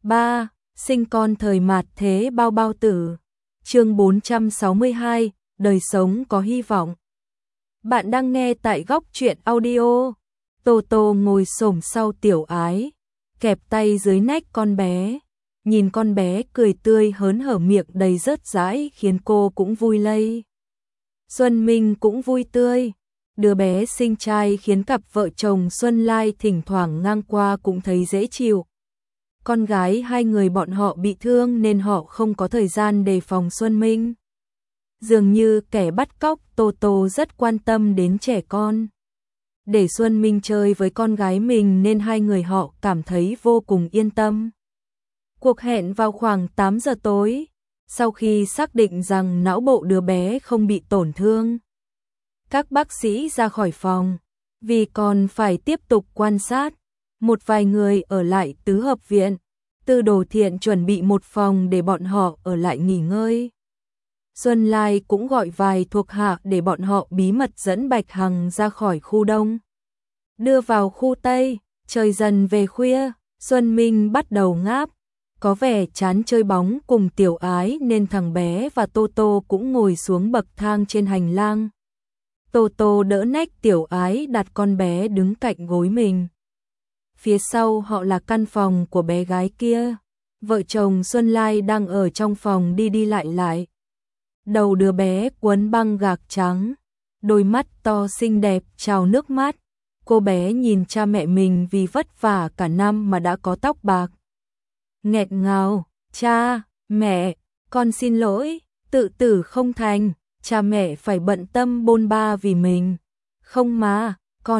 3. Sinh con thời mạt thế bao bao tử. Chương 462, đời sống có hy vọng. Bạn đang nghe tại Góc Truyện Audio. Tô Tô ngồi xổm sau Tiểu Ái, kẹp tay dưới nách con bé. Nhìn con bé cười tươi hớn hở, miệng đầy rớt rãi khiến cô cũng vui lây. Xuân Minh cũng vui tươi. Đứa bé sinh trai khiến cặp vợ chồng Xuân Lai thỉnh thoảng ngang qua cũng thấy dễ chịu. Con gái hai người bọn họ bị thương nên họ không có thời gian đề phòng Xuân Minh. Dường như kẻ bắt cóc, Tô Tô rất quan tâm đến trẻ con. Để Xuân Minh chơi với con gái mình nên hai người họ cảm thấy vô cùng yên tâm. Cuộc hẹn vào khoảng 8 giờ tối. Sau khi xác định rằng não bộ đứa bé không bị tổn thương, các bác sĩ ra khỏi phòng. Vì còn phải tiếp tục quan sát, một vài người ở lại tứ hợp viện. Tư Đồ Thiện chuẩn bị một phòng để bọn họ ở lại nghỉ ngơi. Xuân Lai cũng gọi vài thuộc hạ để bọn họ bí mật dẫn Bạch Hằng ra khỏi khu đông, đưa vào khu tây. Trời dần về khuya, Xuân Minh bắt đầu ngáp, có vẻ chán chơi bóng cùng Tiểu Ái nên thằng bé và Tô Tô cũng ngồi xuống bậc thang trên hành lang. Tô Tô đỡ nách Tiểu Ái, đặt con bé đứng cạnh gối mình. Phía sau họ là căn phòng của bé gái kia. Vợ chồng Xuân Lai đang ở trong phòng đi đi lại lại. Đầu đứa bé quấn băng gạc trắng, đôi mắt to xinh đẹp trào nước mắt. Cô bé nhìn cha mẹ mình vì vất vả cả năm mà đã có tóc bạc. Nghẹn ngào, cha, mẹ, con xin lỗi, tự tử không thành, cha mẹ phải bận tâm bôn ba vì mình. Không mà,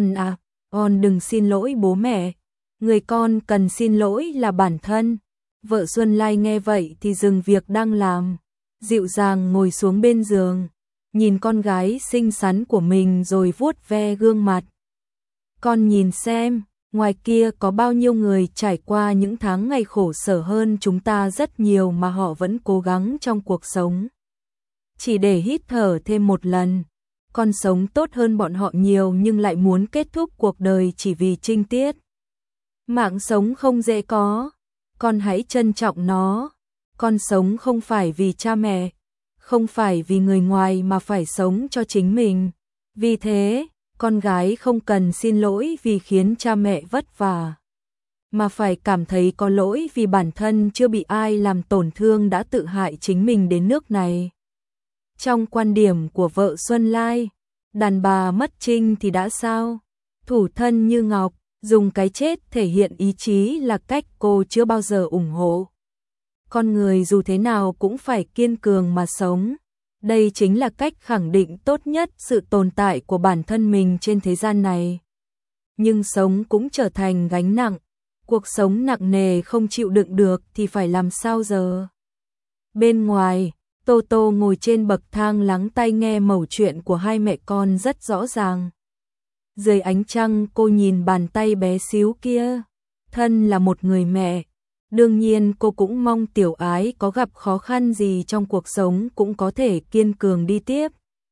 con đừng xin lỗi bố mẹ. Người con cần xin lỗi là bản thân. Vợ Xuân Lai nghe vậy thì dừng việc đang làm, dịu dàng ngồi xuống bên giường, nhìn con gái xinh xắn của mình rồi vuốt ve gương mặt. Con nhìn xem, ngoài kia có bao nhiêu người trải qua những tháng ngày khổ sở hơn chúng ta rất nhiều mà họ vẫn cố gắng trong cuộc sống. Chỉ để hít thở thêm một lần. Con sống tốt hơn bọn họ nhiều nhưng lại muốn kết thúc cuộc đời chỉ vì trinh tiết. Mạng sống không dễ có, con hãy trân trọng nó. Con sống không phải vì cha mẹ, không phải vì người ngoài mà phải sống cho chính mình. Vì thế, con gái không cần xin lỗi vì khiến cha mẹ vất vả, mà phải cảm thấy có lỗi vì bản thân chưa bị ai làm tổn thương đã tự hại chính mình đến nước này. Trong quan điểm của vợ Xuân Lai, đàn bà mất trinh thì đã sao? Thủ thân như ngọc, dùng cái chết thể hiện ý chí là cách cô chưa bao giờ ủng hộ. Con người dù thế nào cũng phải kiên cường mà sống. Đây chính là cách khẳng định tốt nhất sự tồn tại của bản thân mình trên thế gian này. Nhưng sống cũng trở thành gánh nặng. Cuộc sống nặng nề không chịu đựng được thì phải làm sao giờ? Bên ngoài, Tô Tô ngồi trên bậc thang lắng tai nghe mẩu chuyện của hai mẹ con rất rõ ràng. Dưới ánh trăng cô nhìn bàn tay bé xíu kia. Thân là một người mẹ, đương nhiên cô cũng mong Tiểu Ái có gặp khó khăn gì trong cuộc sống cũng có thể kiên cường đi tiếp.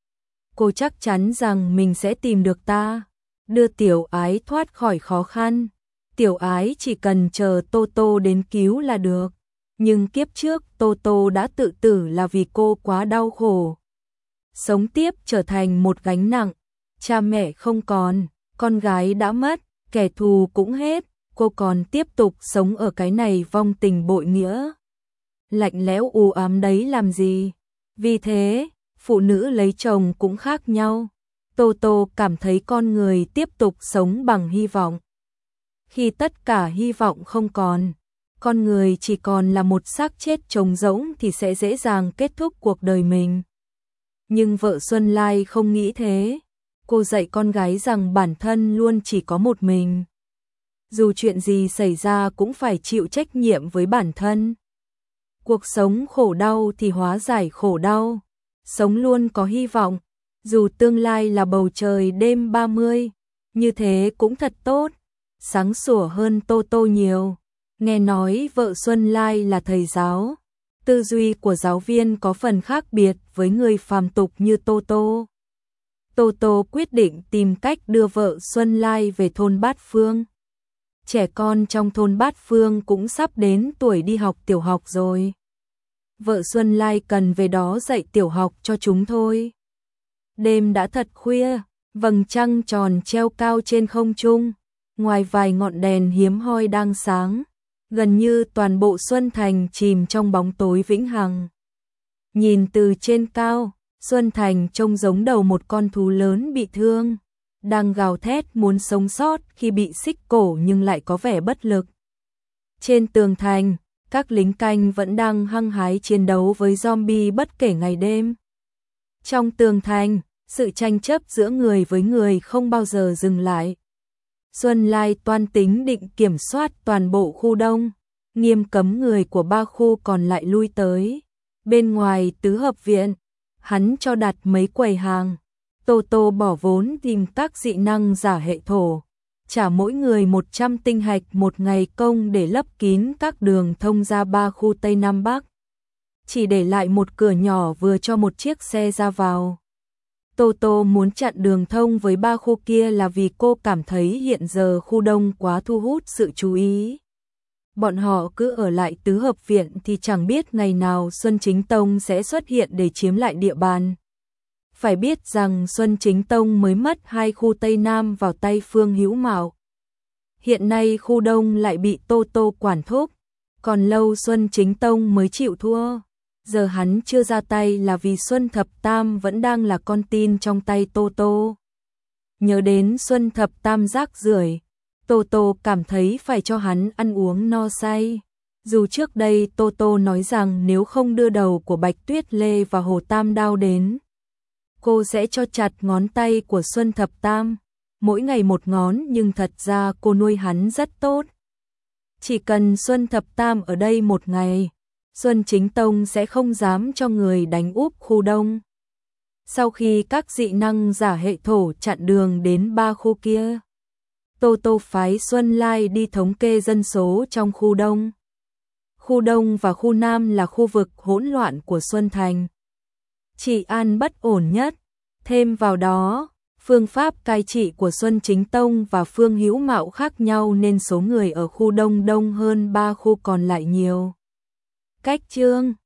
Cô chắc chắn rằng mình sẽ tìm được đưa Tiểu Ái thoát khỏi khó khăn. Tiểu Ái chỉ cần chờ Tô Tô đến cứu là được. Nhưng kiếp trước Tô Tô đã tự tử là vì cô quá đau khổ. Sống tiếp trở thành một gánh nặng. Cha mẹ không còn, con gái đã mất, kẻ thù cũng hết. Cô còn tiếp tục sống ở cái này vong tình bội nghĩa. Lạnh lẽo u ám đấy làm gì? Vì thế, phụ nữ lấy chồng cũng khác nhau. Tô Tô cảm thấy con người tiếp tục sống bằng hy vọng. Khi tất cả hy vọng không còn, con người chỉ còn là một xác chết trống rỗng thì sẽ dễ dàng kết thúc cuộc đời mình. Nhưng vợ Xuân Lai không nghĩ thế. Cô dạy con gái rằng bản thân luôn chỉ có một mình. Dù chuyện gì xảy ra cũng phải chịu trách nhiệm với bản thân. Cuộc sống khổ đau thì hóa giải khổ đau. Sống luôn có hy vọng. Dù tương lai là bầu trời đêm 30, như thế cũng thật tốt. Sáng sủa hơn Tô Tô nhiều. Nghe nói vợ Xuân Lai là thầy giáo. Tư duy của giáo viên có phần khác biệt với người phàm tục như Tô Tô. Tô Tô quyết định tìm cách đưa vợ Xuân Lai về thôn Bát Phương. trẻ con trong thôn Bát Phương cũng sắp đến tuổi đi học tiểu học rồi. Vợ Xuân Lai cần về đó dạy tiểu học cho chúng thôi. Đêm đã thật khuya, vầng trăng tròn treo cao trên không trung, ngoài vài ngọn đèn hiếm hoi đang sáng, gần như toàn bộ Xuân Thành chìm trong bóng tối vĩnh hằng. Nhìn từ trên cao, Xuân Thành trông giống đầu một con thú lớn bị thương, đang gào thét muốn sống sót khi bị xích cổ nhưng lại có vẻ bất lực. Trên tường thành, các lính canh vẫn đang hăng hái chiến đấu với zombie bất kể ngày đêm. Trong tường thành, sự tranh chấp giữa người với người không bao giờ dừng lại. Xuân Lai toan tính định kiểm soát toàn bộ khu đông, nghiêm cấm người của 3 khu còn lại lui tới. Bên ngoài tứ hợp viện, hắn cho đặt mấy quầy hàng. Tô Tô bỏ vốn tìm các dị năng giả hệ thổ, trả mỗi người 100 tinh hạch một ngày công để lấp kín các đường thông ra 3 khu Tây Nam Bắc. Chỉ để lại một cửa nhỏ vừa cho một chiếc xe ra vào. Tô Tô muốn chặn đường thông với 3 khu kia là vì cô cảm thấy hiện giờ khu đông quá thu hút sự chú ý. Bọn họ cứ ở lại tứ hợp viện thì chẳng biết ngày nào Xuân Chính Tông sẽ xuất hiện để chiếm lại địa bàn. Phải biết rằng Xuân Chính Tông mới mất 2 khu Tây Nam vào tay Phương Hữu Mạo. Hiện nay khu đông lại bị Tô Tô quản thúc, còn lâu Xuân Chính Tông mới chịu thua. Giờ hắn chưa ra tay là vì Xuân Thập Tam vẫn đang là con tin trong tay Tô Tô. Nhớ đến Xuân Thập Tam rác rưởi, Tô Tô cảm thấy phải cho hắn ăn uống no say. Dù trước đây Tô Tô nói rằng nếu không đưa đầu của Bạch Tuyết Lê và Hồ Tam Đao đến, cô sẽ cho chặt ngón tay của Xuân Thập Tam, mỗi ngày một ngón, nhưng thật ra cô nuôi hắn rất tốt. Chỉ cần Xuân Thập Tam ở đây một ngày, Xuân Chính Tông sẽ không dám cho người đánh úp khu đông. Sau khi các dị năng giả hệ thổ chặn đường đến 3 khu kia, Tô Tô phái Xuân Lai đi thống kê dân số trong khu đông. Khu đông và khu nam là khu vực hỗn loạn của Xuân Thành, trị an bất ổn nhất. Thêm vào đó, phương pháp cai trị của Xuân Chính Tông và Phương Hữu Mạo khác nhau nên số người ở khu đông đông hơn 3 khu còn lại nhiều. Cách chương